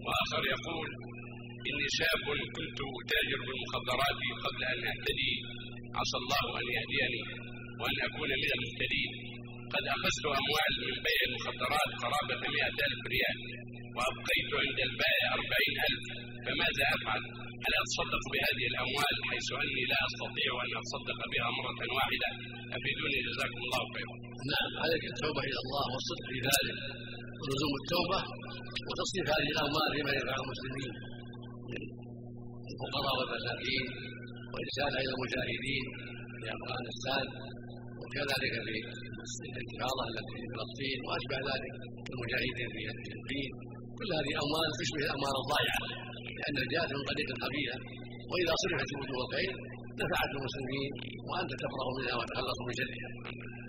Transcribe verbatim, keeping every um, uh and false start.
وآخر يقول: إني شاب كنت أتاجر بالمخدرات قبل أن أهتدي، عسى الله أن يهديني وأن أكون من المهتدين. قد أخذت أموال من بيع المخدرات قرابة مئة ألف ريال، وأبقيت عند البائع أربعين ألف، فماذا أفعل؟ هل أتصدق بهذه الأموال حيث أني لا أستطيع أن أتصدق بها مرة واحدة؟ أفيدوني جزاكم الله خيرا. نعم، عليك التوبة إلى الله والصدق في ذلك ولزوم التوبة وتصريف هذه الأموال فيما ينفع المسلمين من الفقراء والمساكين وإرسالها إلى المجاهدين في أفغانستان، وكذلك في الانتفاضة التي في فلسطين وأشبه ذلك المجاهدين في فلسطين. كل هذه أموال تشبه الأموال الضائعة لأنها جاءت من طريق خبيثة، وإذا صرفت في وجوه الخير نفعت المسلمين وأنت تفرغ منها وتخلص من شرها.